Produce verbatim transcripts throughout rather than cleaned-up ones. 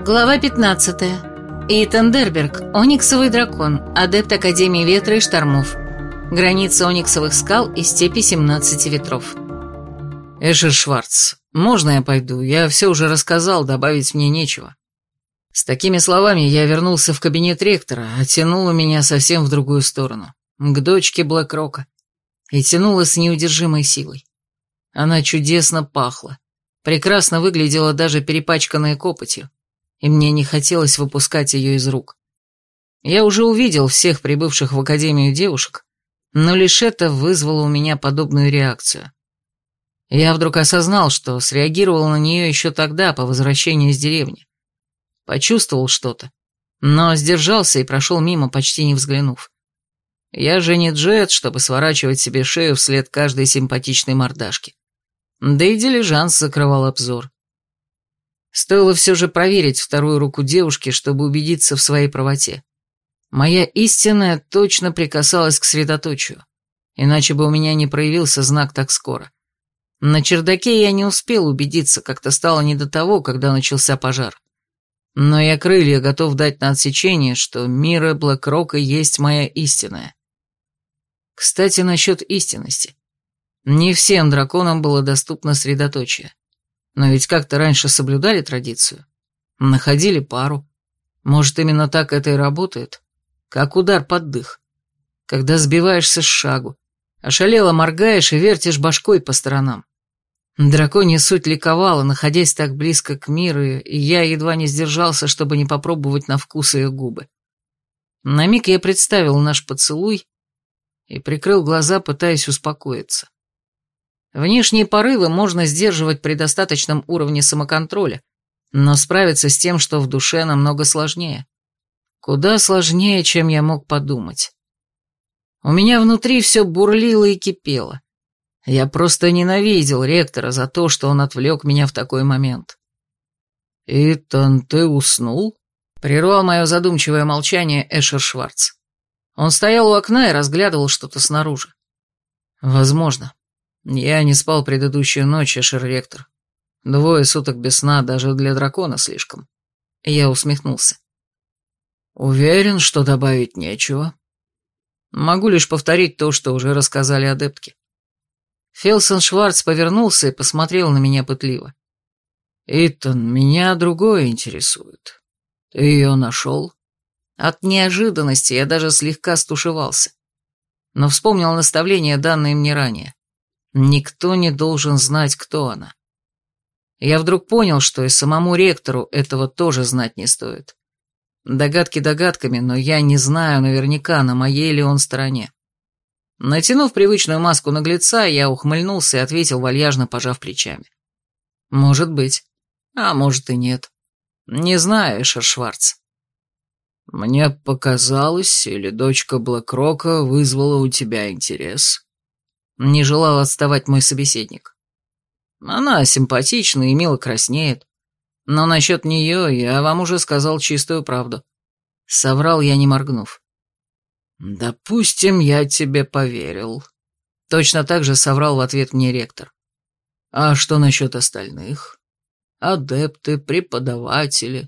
Глава пятнадцатая. Итан Дерберг, Ониксовый дракон, адепт Академии Ветра и Штормов. Граница Ониксовых скал и степи семнадцати ветров. Эшер Шварц, можно я пойду? Я все уже рассказал, добавить мне нечего. С такими словами я вернулся в кабинет ректора, а тянуло меня совсем в другую сторону, к дочке Блэкрока, и тянуло с неудержимой силой. Она чудесно пахла, прекрасно выглядела даже перепачканная копотью, и мне не хотелось выпускать ее из рук. Я уже увидел всех прибывших в Академию девушек, но лишь это вызвало у меня подобную реакцию. Я вдруг осознал, что среагировал на нее еще тогда, по возвращении из деревни. Почувствовал что-то, но сдержался и прошел мимо, почти не взглянув. Я же не Джет, чтобы сворачивать себе шею вслед каждой симпатичной мордашки. Да и дилижанс закрывал обзор. Стоило все же проверить вторую руку девушки, чтобы убедиться в своей правоте. Моя истинная точно прикасалась к средоточию, иначе бы у меня не проявился знак так скоро. На чердаке я не успел убедиться, как-то стало не до того, когда начался пожар. Но я крылья готов дать на отсечение, что Мира Блэкрока есть моя истинная. Кстати, насчет истинности. Не всем драконам было доступно средоточие. Но ведь как-то раньше соблюдали традицию. Находили пару. Может, именно так это и работает? Как удар под дых. Когда сбиваешься с шагу, ошалело моргаешь и вертишь башкой по сторонам. Драконья суть ликовала, находясь так близко к миру, и я едва не сдержался, чтобы не попробовать на вкус ее губы. На миг я представил наш поцелуй и прикрыл глаза, пытаясь успокоиться. Внешние порывы можно сдерживать при достаточном уровне самоконтроля, но справиться с тем, что в душе, намного сложнее. Куда сложнее, чем я мог подумать. У меня внутри все бурлило и кипело. Я просто ненавидел ректора за то, что он отвлек меня в такой момент. «Итан, ты уснул?» — прервал мое задумчивое молчание Эшер Шварц. Он стоял у окна и разглядывал что-то снаружи. «Возможно. Я не спал предыдущую ночь, Эшер-ректор. Двое суток без сна даже для дракона слишком». Я усмехнулся. «Уверен, что добавить нечего. Могу лишь повторить то, что уже рассказали адептки». Фелсон Шварц повернулся и посмотрел на меня пытливо. «Итан, меня другое интересует. Ты ее нашел?» От неожиданности я даже слегка стушевался. Но вспомнил наставление, данное мне ранее. Никто не должен знать, кто она. Я вдруг понял, что и самому ректору этого тоже знать не стоит. Догадки догадками, но я не знаю наверняка, на моей ли он стороне. Натянув привычную маску наглеца, я ухмыльнулся и ответил, вальяжно пожав плечами. «Может быть. А может и нет. Не знаю, Эшер Шварц». «Мне показалось, или дочка Блэкрока вызвала у тебя интерес?» Не желал отставать мой собеседник. «Она симпатична и мило краснеет. Но насчет нее я вам уже сказал чистую правду». Соврал я, не моргнув. «Допустим, я тебе поверил». Точно так же соврал в ответ мне ректор. «А что насчет остальных? Адепты, преподаватели?»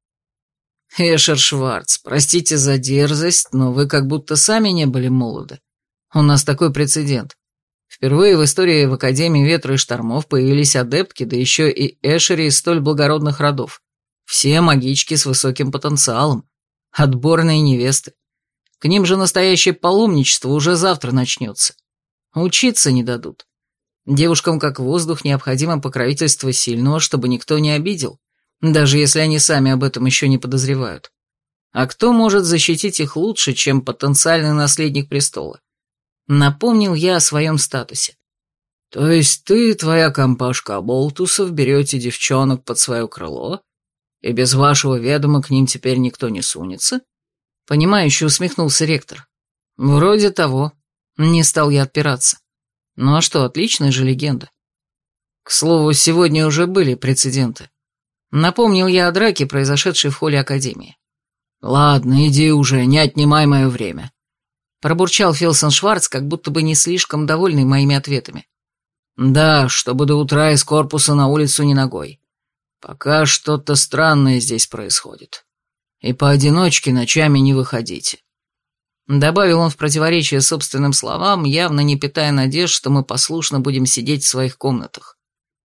«Эшер Шварц, простите за дерзость, но вы как будто сами не были молоды. У нас такой прецедент. Впервые в истории в Академии Ветра и Штормов появились адептки, да еще и эшери из столь благородных родов. Все магички с высоким потенциалом. Отборные невесты. К ним же настоящее паломничество уже завтра начнется. Учиться не дадут. Девушкам как воздух необходимо покровительство сильного, чтобы никто не обидел, даже если они сами об этом еще не подозревают. А кто может защитить их лучше, чем потенциальный наследник престола? Напомнил я о своем статусе. То есть ты и твоя компашка оболтусов берете девчонок под свое крыло, и без вашего ведома к ним теперь никто не сунется? Понимающе усмехнулся ректор. Вроде того. Не стал я отпираться. Ну а что, отличная же легенда. К слову, сегодня уже были прецеденты. Напомнил я о драке, произошедшей в холле Академии. Ладно, иди уже, не отнимай мое время. Пробурчал Фелсон Шварц, как будто бы не слишком довольный моими ответами. Да, чтобы до утра из корпуса на улицу не ногой. Пока что-то странное здесь происходит. И поодиночке ночами не выходите. Добавил он в противоречие собственным словам, явно не питая надежд, что мы послушно будем сидеть в своих комнатах.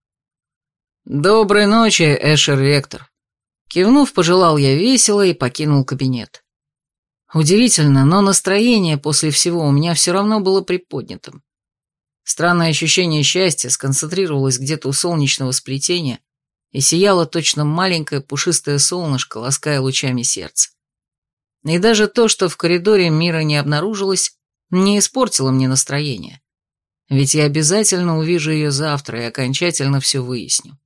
«Доброй ночи, Эшер Ректор!» Кивнув, пожелал я весело и покинул кабинет. Удивительно, но настроение после всего у меня все равно было приподнятым. Странное ощущение счастья сконцентрировалось где-то у солнечного сплетения и сияло точно маленькое пушистое солнышко, лаская лучами сердца. И даже то, что в коридоре Мира не обнаружилось, не испортило мне настроение. Ведь я обязательно увижу ее завтра и окончательно все выясню.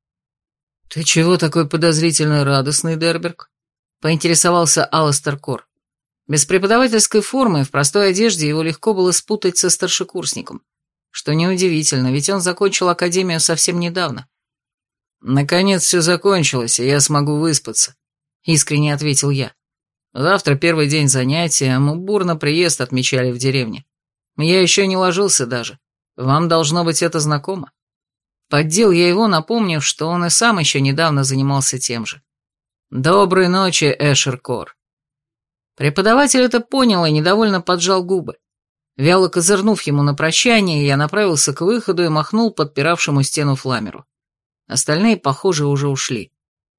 «Ты чего такой подозрительно радостный, Дерберг?» — поинтересовался Аластер Кор. Без преподавательской формы в простой одежде его легко было спутать со старшекурсником, что неудивительно, ведь он закончил академию совсем недавно. «Наконец все закончилось, и я смогу выспаться», — искренне ответил я. «Завтра первый день занятия, а мы бурно приезд отмечали в деревне. Я еще не ложился даже. Вам должно быть это знакомо». Поддел я его, напомнив, что он и сам еще недавно занимался тем же. «Доброй ночи, Эшер Кор». Преподаватель это понял и недовольно поджал губы. Вяло козырнув ему на прощание, я направился к выходу и махнул подпиравшему стену Фламеру. Остальные, похоже, уже ушли.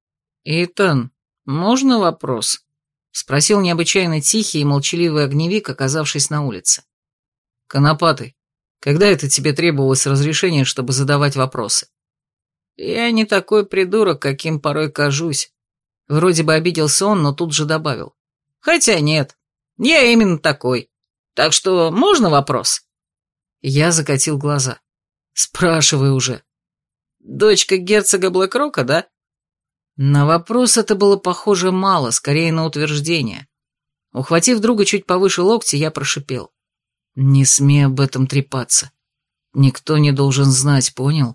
«Итан, можно вопрос?» — спросил необычайно тихий и молчаливый огневик, оказавшись на улице. «Конопатый, когда это тебе требовалось разрешение, чтобы задавать вопросы?» «Я не такой придурок, каким порой кажусь». Вроде бы обиделся он, но тут же добавил. «Хотя нет, я именно такой. Так что можно вопрос?» Я закатил глаза. «Спрашивай уже». «Дочка герцога Блэкрока, да?» На вопрос это было похоже мало, скорее на утверждение. Ухватив друга чуть повыше локти, я прошипел. «Не смей об этом трепаться. Никто не должен знать, понял?»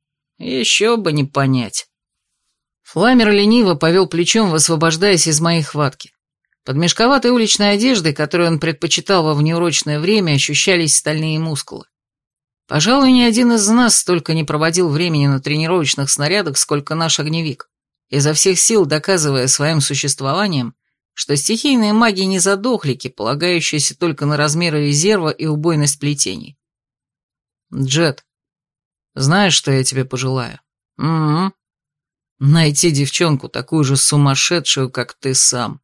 «Еще бы не понять». Фламер лениво повел плечом, высвобождаясь из моей хватки. Под мешковатой уличной одеждой, которую он предпочитал во внеурочное время, ощущались стальные мускулы. Пожалуй, ни один из нас столько не проводил времени на тренировочных снарядах, сколько наш огневик, изо всех сил доказывая своим существованием, что стихийные маги не задохлики, полагающиеся только на размеры резерва и убойность плетений. «Джет, знаешь, что я тебе пожелаю?» «Угу. Найти девчонку, такую же сумасшедшую, как ты сам».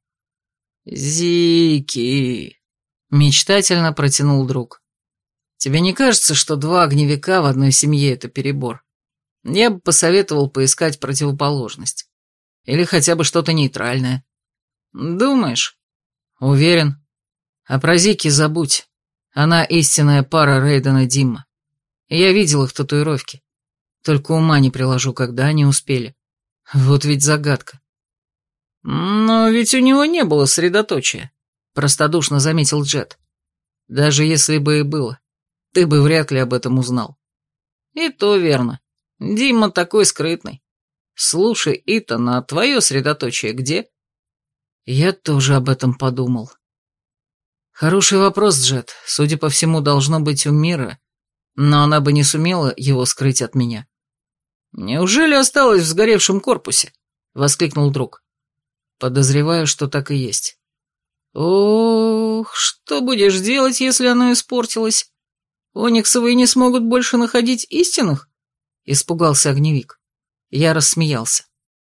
«Зики!» — мечтательно протянул друг. «Тебе не кажется, что два огневика в одной семье — это перебор? Я бы посоветовал поискать противоположность. Или хотя бы что-то нейтральное». «Думаешь?» «Уверен. А про Зики забудь. Она истинная пара Рейдена Димма. Я видел их татуировки. Только ума не приложу, когда они успели. Вот ведь загадка». «Но ведь у него не было средоточия», — простодушно заметил Джет. «Даже если бы и было, ты бы вряд ли об этом узнал». «И то верно. Дима такой скрытный. Слушай, Итан, а твое средоточие где?» Я тоже об этом подумал. Хороший вопрос, Джет. Судя по всему, должно быть у Мира, но она бы не сумела его скрыть от меня. «Неужели осталось в сгоревшем корпусе?» — воскликнул друг. Подозреваю, что так и есть. Ох, что будешь делать, если оно испортилось? Ониксовые не смогут больше находить истинных? Испугался огневик. Я рассмеялся.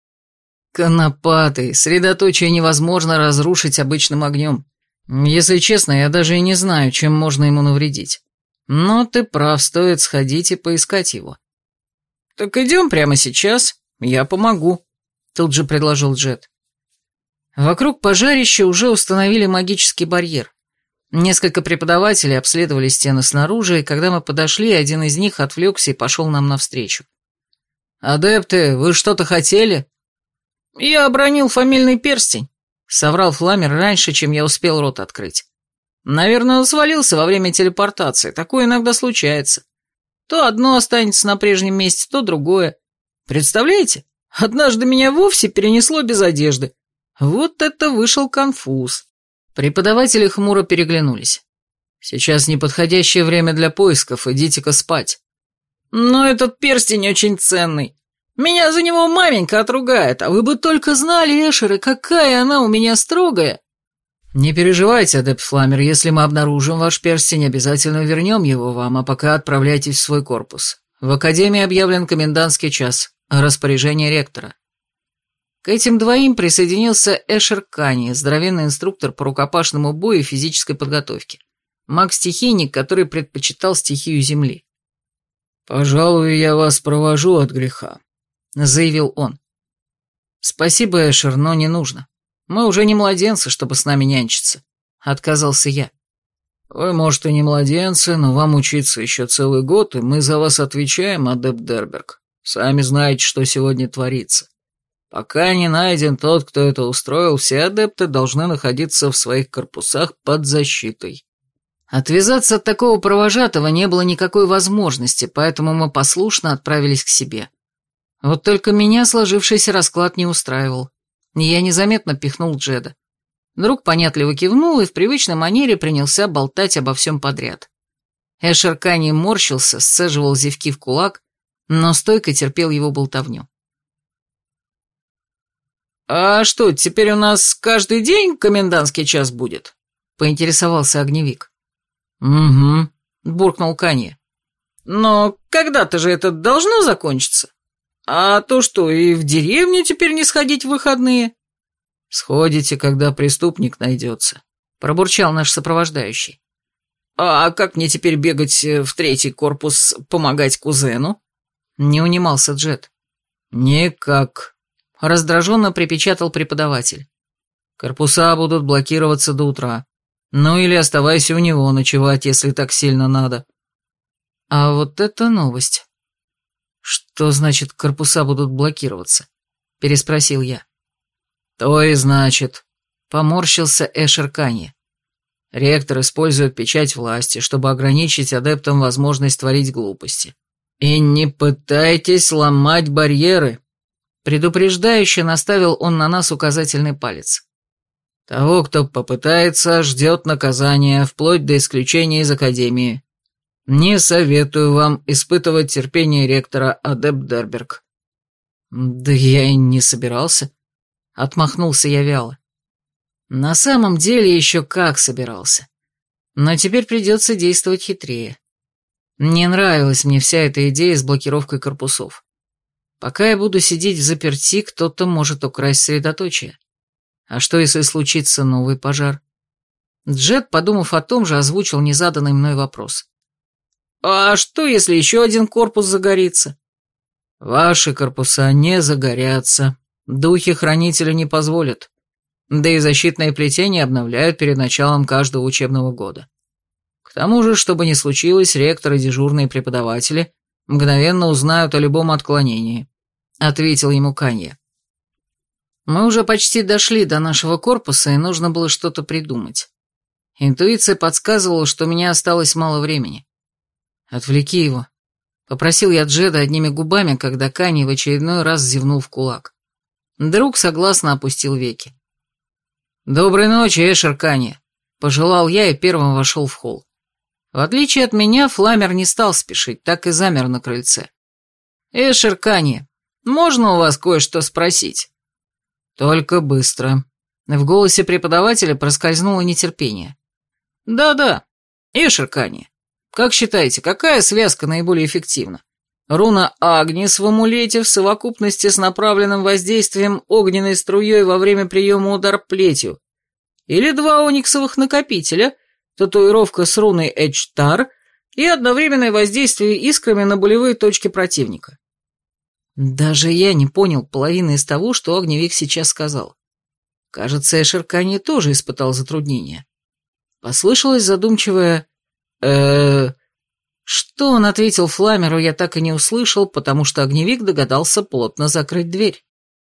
Конопатый, средоточие невозможно разрушить обычным огнем. Если честно, я даже и не знаю, чем можно ему навредить. Но ты прав, стоит сходить и поискать его. Так идем прямо сейчас, я помогу, тут же предложил Джет. Вокруг пожарища уже установили магический барьер. Несколько преподавателей обследовали стены снаружи, и когда мы подошли, один из них отвлекся и пошел нам навстречу. «Адепты, вы что-то хотели?» «Я обронил фамильный перстень», — соврал Фламер раньше, чем я успел рот открыть. «Наверное, он свалился во время телепортации, такое иногда случается. То одно останется на прежнем месте, то другое. Представляете, однажды меня вовсе перенесло без одежды. Вот это вышел конфуз». Преподаватели хмуро переглянулись. «Сейчас неподходящее время для поисков, идите-ка спать». «Но этот перстень очень ценный. Меня за него маменька отругает, а вы бы только знали, Эшеры, какая она у меня строгая. Не переживайте, адепт Фламер, если мы обнаружим ваш перстень, обязательно вернем его вам, а пока отправляйтесь в свой корпус. В академии объявлен комендантский час, распоряжение ректора. К этим двоим присоединился Эшер Кани, здоровенный инструктор по рукопашному бою и физической подготовке. Маг-стихийник, который предпочитал стихию земли. «Пожалуй, я вас провожу от греха», — заявил он. «Спасибо, Эшер, но не нужно. Мы уже не младенцы, чтобы с нами нянчиться», — отказался я. «Вы, может, и не младенцы, но вам учиться еще целый год, и мы за вас отвечаем, адепт Дерберг. Сами знаете, что сегодня творится. Пока не найден тот, кто это устроил, все адепты должны находиться в своих корпусах под защитой». Отвязаться от такого провожатого не было никакой возможности, поэтому мы послушно отправились к себе. Вот только меня сложившийся расклад не устраивал. Я незаметно пихнул Джеда. Друг понятливо кивнул и в привычной манере принялся болтать обо всем подряд. Эшер Кани морщился, сцеживал зевки в кулак, но стойко терпел его болтовню. «А что, теперь у нас каждый день комендантский час будет?» — поинтересовался огневик. «Угу», — буркнул Кани. «Но когда-то же это должно закончиться? А то что, и в деревню теперь не сходить в выходные?» «Сходите, когда преступник найдется», — пробурчал наш сопровождающий. «А как мне теперь бегать в третий корпус, помогать кузену?» — не унимался Джед. «Никак», — раздраженно припечатал преподаватель. «Корпуса будут блокироваться до утра. Ну или оставайся у него ночевать, если так сильно надо». А вот это новость. «Что значит, корпуса будут блокироваться?» — переспросил я. «То и значит», — поморщился Эшер Кани. «Ректор использует печать власти, чтобы ограничить адептам возможность творить глупости. И не пытайтесь ломать барьеры», — предупреждающе наставил он на нас указательный палец. «Того, кто попытается, ждет наказание, вплоть до исключения из академии. Не советую вам испытывать терпение ректора, адепт Дерберг». «Да я и не собирался», — отмахнулся я вяло. «На самом деле еще как собирался. Но теперь придется действовать хитрее. Не нравилась мне вся эта идея с блокировкой корпусов. Пока я буду сидеть взаперти, кто-то может украсть средоточие. А что, если случится новый пожар?» Джет, подумав о том же, озвучил незаданный мной вопрос. «А что, если еще один корпус загорится?» «Ваши корпуса не загорятся. Духи-хранители не позволят. Да и защитные плетения обновляют перед началом каждого учебного года. К тому же, чтобы не случилось, ректор и дежурные преподаватели мгновенно узнают о любом отклонении», — ответил ему Канье. Мы уже почти дошли до нашего корпуса, и нужно было что-то придумать. Интуиция подсказывала, что у меня осталось мало времени. «Отвлеки его», — попросил я Джеда одними губами, когда Кани в очередной раз зевнул в кулак. Друг согласно опустил веки. «Доброй ночи, Эшер Кани», — пожелал я и первым вошел в холл. В отличие от меня, Фламер не стал спешить, так и замер на крыльце. «Эшер Кани, можно у вас кое-что спросить?» «Только быстро». В голосе преподавателя проскользнуло нетерпение. «Да-да, Эшер Кани, как считаете, какая связка наиболее эффективна? Руна Агнис в амулете в совокупности с направленным воздействием огненной струей во время приема удар плетью? Или два ониксовых накопителя, татуировка с руной Эчтар и одновременное воздействие искрами на болевые точки противника?» Даже я не понял половины из того, что огневик сейчас сказал. Кажется, Эшер Кани тоже испытал затруднения. Послышалось задумчивое э Что он ответил Фламеру, я так и не услышал, потому что огневик догадался плотно закрыть дверь.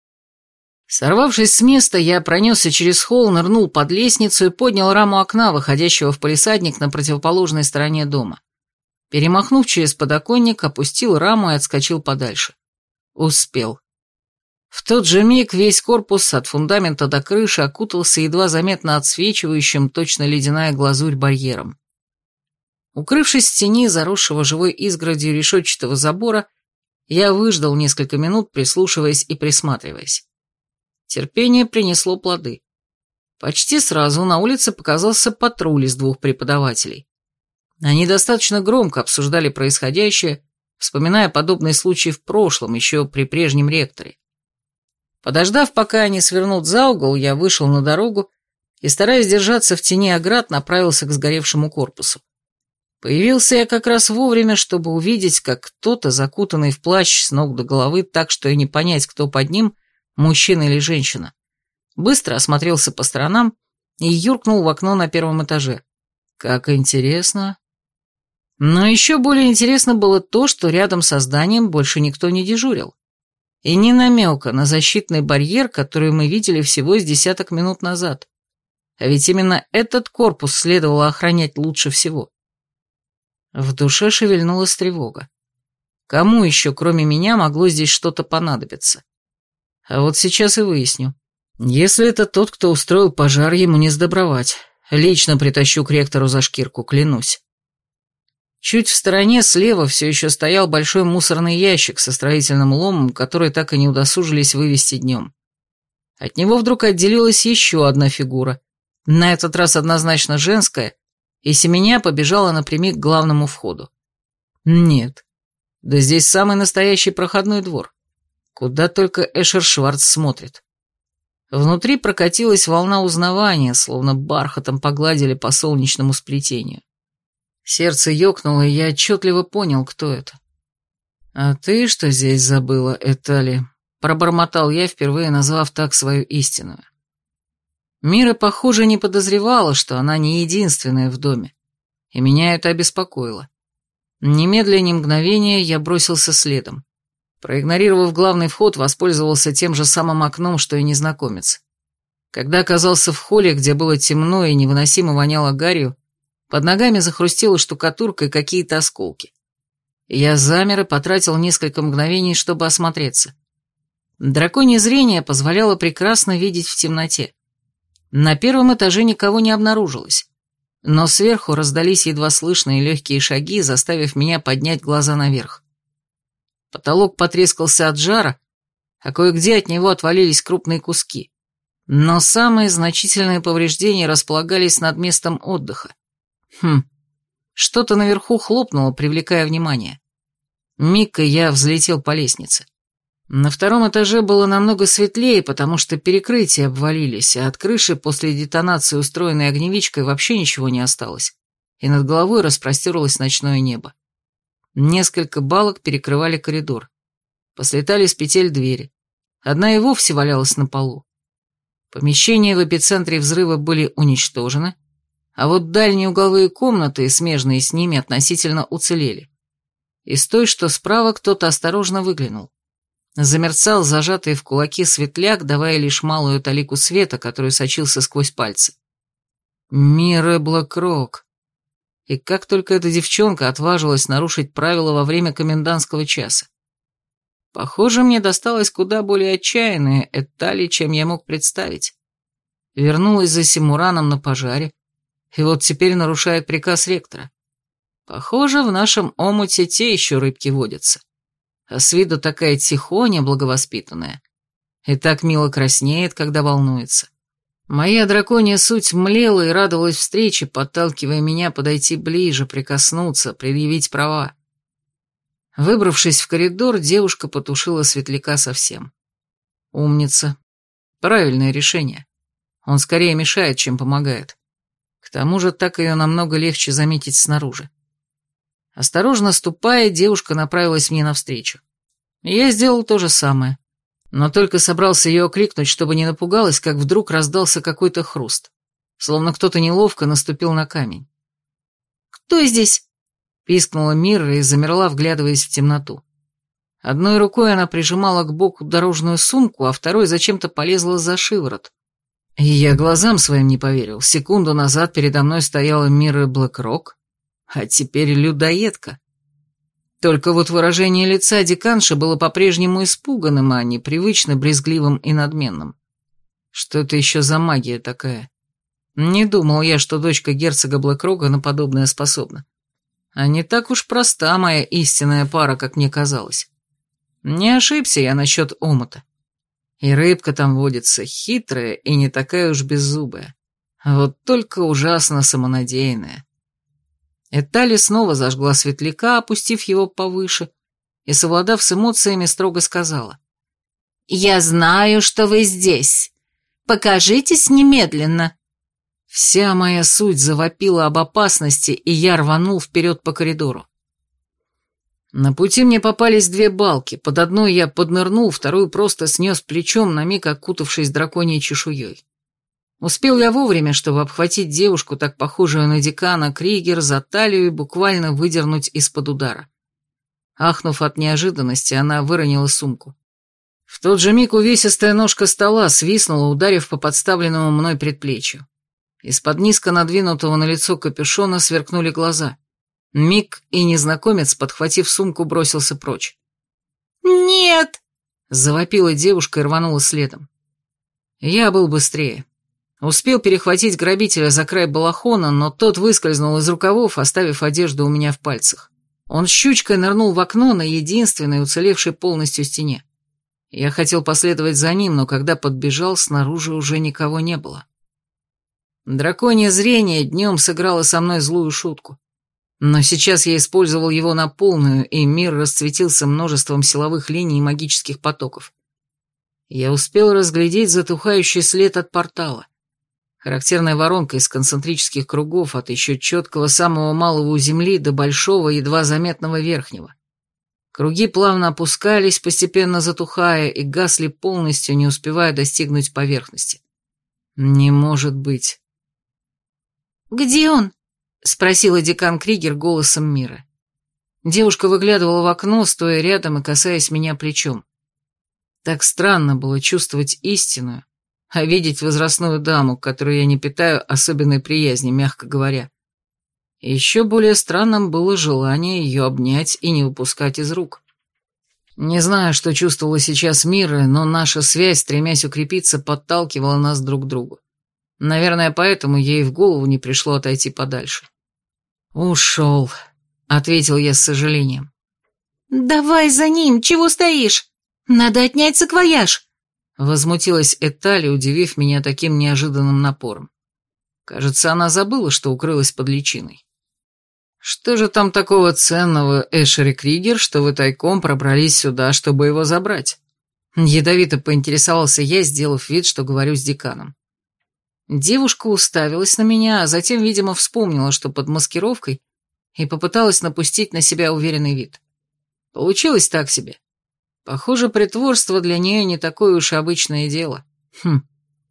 Сорвавшись с места, я пронесся через холл, нырнул под лестницу и поднял раму окна, выходящего в палисадник на противоположной стороне дома. Перемахнув через подоконник, опустил раму и отскочил подальше. Успел. В тот же миг весь корпус от фундамента до крыши окутался едва заметно отсвечивающим, точно ледяная глазурь, барьером. Укрывшись в тени заросшего живой изгородью решетчатого забора, Я выждал несколько минут, прислушиваясь и присматриваясь. Терпение принесло плоды. Почти сразу на улице показался патруль из двух преподавателей. Они достаточно громко обсуждали происходящее, вспоминая подобные случаи в прошлом, еще при прежнем ректоре. Подождав, пока они свернут за угол, я вышел на дорогу и, стараясь держаться в тени оград, направился к сгоревшему корпусу. Появился я как раз вовремя, чтобы увидеть, как кто-то, закутанный в плащ с ног до головы, так что и не понять, кто под ним, мужчина или женщина, быстро осмотрелся по сторонам и юркнул в окно на первом этаже. Как интересно. Но еще более интересно было то, что рядом со зданием больше никто не дежурил. И ни намека на защитный барьер, который мы видели всего с десяток минут назад. А ведь именно этот корпус следовало охранять лучше всего. В душе шевельнулась тревога. Кому еще, кроме меня, могло здесь что-то понадобиться? А вот сейчас и выясню. Если это тот, кто устроил пожар, ему не сдобровать. Лично притащу к ректору за шкирку, клянусь. Чуть в стороне слева все еще стоял большой мусорный ящик со строительным ломом, который так и не удосужились вывести днем. От него вдруг отделилась еще одна фигура, на этот раз однозначно женская, и семеня побежала напрямик к главному входу. Нет, да здесь самый настоящий проходной двор. Куда только Эшер Шварц смотрит. Внутри прокатилась волна узнавания, словно бархатом погладили по солнечному сплетению. Сердце ёкнуло, и я отчетливо понял, кто это. «А ты что здесь забыла, Этали?» — пробормотал я, впервые назвав так свою истинную. Мира, похоже, не подозревала, что она не единственная в доме, и меня это обеспокоило. Немедля ни мгновения я бросился следом. Проигнорировав главный вход, воспользовался тем же самым окном, что и незнакомец. Когда оказался в холле, где было темно и невыносимо воняло гарью, под ногами захрустела штукатурка и какие-то осколки. Я замер и потратил несколько мгновений, чтобы осмотреться. Драконье зрение позволяло прекрасно видеть в темноте. На первом этаже никого не обнаружилось, но сверху раздались едва слышные легкие шаги, заставив меня поднять глаза наверх. Потолок потрескался от жара, а кое-где от него отвалились крупные куски. Но самые значительные повреждения располагались над местом отдыха. Хм, что-то наверху хлопнуло, привлекая внимание. Миг, и я взлетел по лестнице. На втором этаже было намного светлее, потому что перекрытия обвалились, а от крыши после детонации, устроенной огневичкой, вообще ничего не осталось, и над головой распростерлось ночное небо. Несколько балок перекрывали коридор. Послетали с петель двери. Одна и вовсе валялась на полу. Помещения в эпицентре взрыва были уничтожены, а вот дальние угловые комнаты, смежные с ними, относительно уцелели. Из той, что справа, кто-то осторожно выглянул. Замерцал зажатый в кулаки светляк, давая лишь малую талику света, который сочился сквозь пальцы. Мира Блэкрок. И как только эта девчонка отважилась нарушить правила во время комендантского часа. Похоже, мне досталось куда более отчаянное Этали, чем я мог представить. Вернулась за Симураном на пожаре, и вот теперь нарушает приказ ректора. Похоже, в нашем омуте те еще рыбки водятся. А с виду такая тихоня благовоспитанная. И так мило краснеет, когда волнуется. Моя драконья суть млела и радовалась встрече, подталкивая меня подойти ближе, прикоснуться, предъявить права. Выбравшись в коридор, девушка потушила светляка совсем. Умница. Правильное решение. Он скорее мешает, чем помогает. К тому же так ее намного легче заметить снаружи. Осторожно ступая, девушка направилась мне навстречу. Я сделал то же самое, но только собрался ее окликнуть, чтобы не напугалась, как вдруг раздался какой-то хруст, словно кто-то неловко наступил на камень. «Кто здесь?» — пискнула Мира и замерла, вглядываясь в темноту. Одной рукой она прижимала к боку дорожную сумку, а второй зачем-то полезла за шиворот. И я глазам своим не поверил. Секунду назад передо мной стояла Мира Блэкрок, а теперь людоедка. Только вот выражение лица деканши было по-прежнему испуганным, а не привычно брезгливым и надменным. Что это еще за магия такая? Не думал я, что дочка герцога Блэкрока на подобное способна. А не так уж проста моя истинная пара, как мне казалось. Не ошибся я насчет омута. И рыбка там водится хитрая и не такая уж беззубая. Вот только ужасно самонадеянная. Этали снова зажгла светляка, опустив его повыше, и, совладав с эмоциями, строго сказала. «Я знаю, что вы здесь. Покажитесь немедленно». Вся моя суть завопила об опасности, и я рванул вперед по коридору. На пути мне попались две балки. Под одной я поднырнул, вторую просто снес плечом, на миг окутавшись драконьей чешуей. Успел я вовремя, чтобы обхватить девушку, так похожую на декана Кригер, за талию и буквально выдернуть из-под удара. Ахнув от неожиданности, она выронила сумку. В тот же миг увесистая ножка стола свистнула, ударив по подставленному мной предплечью. Из-под низко надвинутого на лицо капюшона сверкнули глаза. Миг, и незнакомец, подхватив сумку, бросился прочь. «Нет!» — завопила девушка и рванула следом. Я был быстрее. Успел перехватить грабителя за край балахона, но тот выскользнул из рукавов, оставив одежду у меня в пальцах. Он щучкой нырнул в окно на единственной уцелевшей полностью стене. Я хотел последовать за ним, но когда подбежал, снаружи уже никого не было. Драконье зрение днем сыграло со мной злую шутку. Но сейчас я использовал его на полную, и мир расцветился множеством силовых линий и магических потоков. Я успел разглядеть затухающий след от портала. Характерная воронка из концентрических кругов от еще четкого самого малого у земли до большого, едва заметного верхнего. Круги плавно опускались, постепенно затухая, и гасли полностью, не успевая достигнуть поверхности. Не может быть. «Где он?» — спросила декан Кригер голосом Мира. Девушка выглядывала в окно, стоя рядом и касаясь меня плечом. Так странно было чувствовать истинную, а видеть возрастную даму, к которой я не питаю особенной приязни, мягко говоря. И еще более странным было желание ее обнять и не выпускать из рук. Не знаю, что чувствовала сейчас Мира, но наша связь, стремясь укрепиться, подталкивала нас друг к другу. Наверное, поэтому ей в голову не пришло отойти подальше. «Ушел», — ответил я с сожалением. «Давай за ним, чего стоишь? Надо отнять саквояж», — возмутилась Этали, удивив меня таким неожиданным напором. Кажется, она забыла, что укрылась под личиной. «Что же там такого ценного, Эшери Кригер, что вы тайком пробрались сюда, чтобы его забрать?» Ядовито поинтересовался я, сделав вид, что говорю с деканом. Девушка уставилась на меня, а затем, видимо, вспомнила, что под маскировкой, и попыталась напустить на себя уверенный вид. Получилось так себе. Похоже, притворство для нее не такое уж и обычное дело. Хм.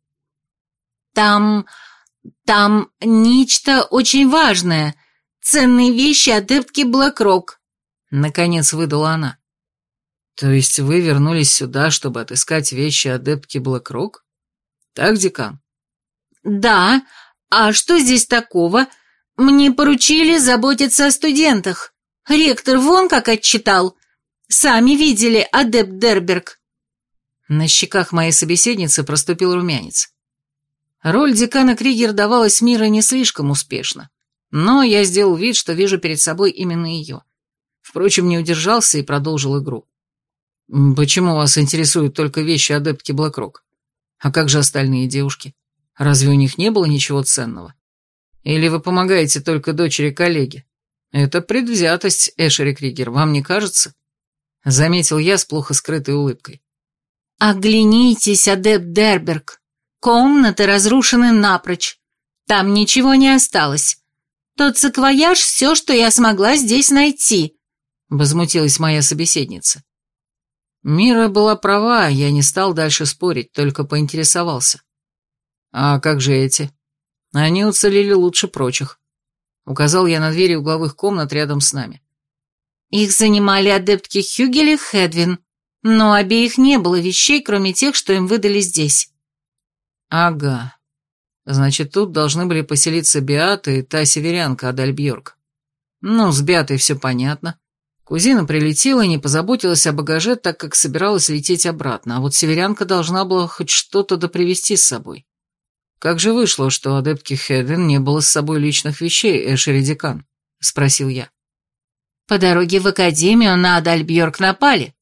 «Там... там нечто очень важное. Ценные вещи адептки Блэкрок», — наконец выдала она. «То есть вы вернулись сюда, чтобы отыскать вещи адептки Блэкрок? Так, декан?» «Да, а что здесь такого? Мне поручили заботиться о студентах. Ректор вон как отчитал. Сами видели, адепт Дерберг». На щеках моей собеседницы проступил румянец. Роль декана Кригер давалась Мира не слишком успешно, но я сделал вид, что вижу перед собой именно ее. Впрочем, не удержался и продолжил игру. «Почему вас интересуют только вещи адептки Блэкрок? А как же остальные девушки? Разве у них не было ничего ценного? Или вы помогаете только дочери коллеги? Это предвзятость, Эшери Кригер, вам не кажется?» Заметил я с плохо скрытой улыбкой. «Оглянитесь, адепт Дерберг. Комнаты разрушены напрочь. Там ничего не осталось. Тот саквояж — все, что я смогла здесь найти», — возмутилась моя собеседница. Мира была права, я не стал дальше спорить, только поинтересовался. «А как же эти? Они уцелели лучше прочих», — указал я на двери угловых комнат рядом с нами. «Их занимали адептки Хюгель и Хедвин, но обеих не было вещей, кроме тех, что им выдали здесь». «Ага. Значит, тут должны были поселиться Беата и та северянка Адальбьорг. Ну, с Беатой все понятно. Кузина прилетела и не позаботилась о багаже, так как собиралась лететь обратно, а вот северянка должна была хоть что-то допривезти с собой. Как же вышло, что у адептки Хедвин не было с собой личных вещей, Эшери декан?» — спросил я. «По дороге в академию на Адальбьорг напали.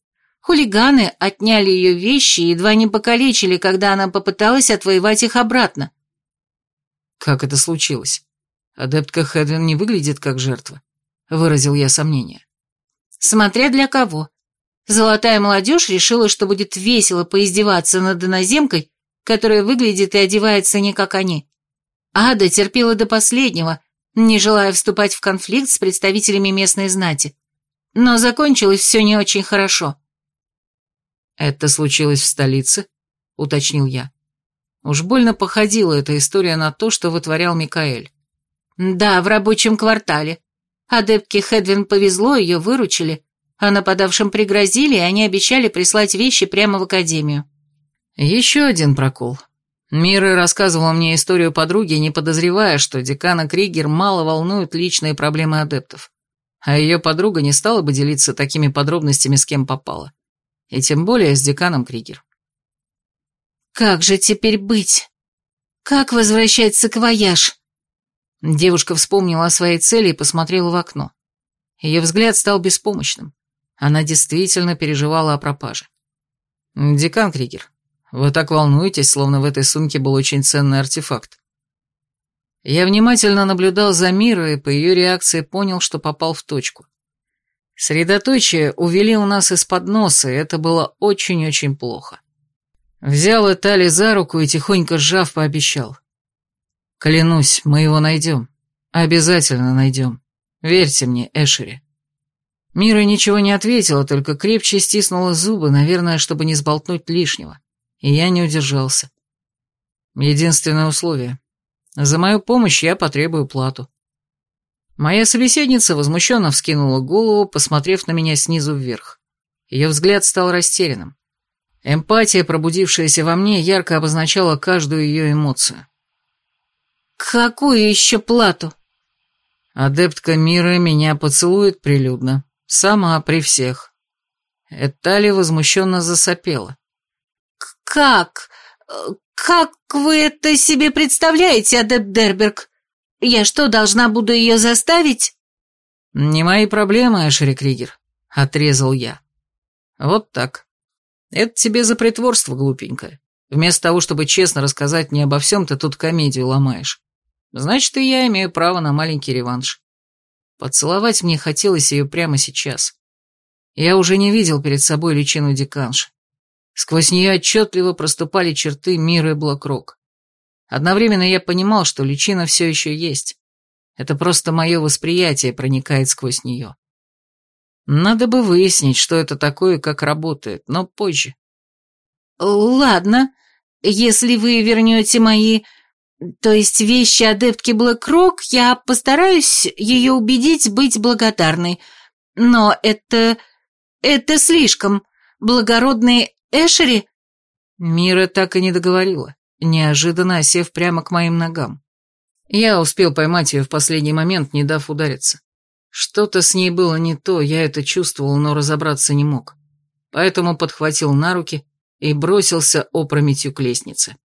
Хулиганы отняли ее вещи и едва не покалечили, когда она попыталась отвоевать их обратно. Как это случилось? Адептка Хедвин не выглядит как жертва, выразил я сомнение. Смотря для кого. Золотая молодежь решила, что будет весело поиздеваться над иноземкой, которая выглядит и одевается не как они. Ада терпела до последнего, не желая вступать в конфликт с представителями местной знати. Но закончилось все не очень хорошо. «Это случилось в столице?» — уточнил я. Уж больно походила эта история на то, что вытворял Микаэль. Да, в рабочем квартале. Адептке Хедвин повезло, ее выручили, а нападавшим пригрозили, и они обещали прислать вещи прямо в академию. Еще один прокол. Мира рассказывала мне историю подруги, не подозревая, что декана Кригер мало волнуют личные проблемы адептов. А ее подруга не стала бы делиться такими подробностями с кем попало. И тем более с деканом Кригер. Как же теперь быть? Как возвращать саквояж? Девушка вспомнила о своей цели и посмотрела в окно. Ее взгляд стал беспомощным. Она действительно переживала о пропаже. «Декан Кригер, вы так волнуетесь, словно в этой сумке был очень ценный артефакт». Я внимательно наблюдал за Мирой и по ее реакции понял, что попал в точку. Средоточие увели у нас из-под носа, и это было очень-очень плохо. Взял Этали за руку и, тихонько сжав, пообещал. «Клянусь, мы его найдем. Обязательно найдем. Верьте мне, Эшери». Мира ничего не ответила, только крепче стиснула зубы, наверное, чтобы не сболтнуть лишнего. И я не удержался. Единственное условие. За мою помощь я потребую плату. Моя собеседница возмущенно вскинула голову, посмотрев на меня снизу вверх. Ее взгляд стал растерянным. Эмпатия, пробудившаяся во мне, ярко обозначала каждую ее эмоцию. «Какую еще плату?» Адептка Мира меня поцелует прилюдно. Сама, при всех. Этали возмущенно засопела. «Как? Как вы это себе представляете, адепт Дерберг? Я что, должна буду ее заставить?» «Не мои проблемы, Эшери Кригер», — отрезал я. «Вот так. Это тебе за притворство, глупенькое. Вместо того, чтобы честно рассказать мне обо всем, ты тут комедию ломаешь. Значит, и я имею право на маленький реванш. Поцеловать мне хотелось ее прямо сейчас. Я уже не видел перед собой личину деканши. Сквозь нее отчетливо проступали черты Миры Блэкрок. Одновременно я понимал, что личина все еще есть. Это просто мое восприятие проникает сквозь нее. Надо бы выяснить, что это такое и как работает, но позже. «Ладно, если вы вернете мои, то есть вещи адептки Блэкрок, я постараюсь ее убедить быть благодарной. Но это... это слишком. Благородные Эшери...» Мира так и не договорила, неожиданно осев прямо к моим ногам. Я успел поймать ее в последний момент, не дав удариться. Что-то с ней было не то, я это чувствовал, но разобраться не мог. Поэтому подхватил на руки и бросился опрометью к лестнице.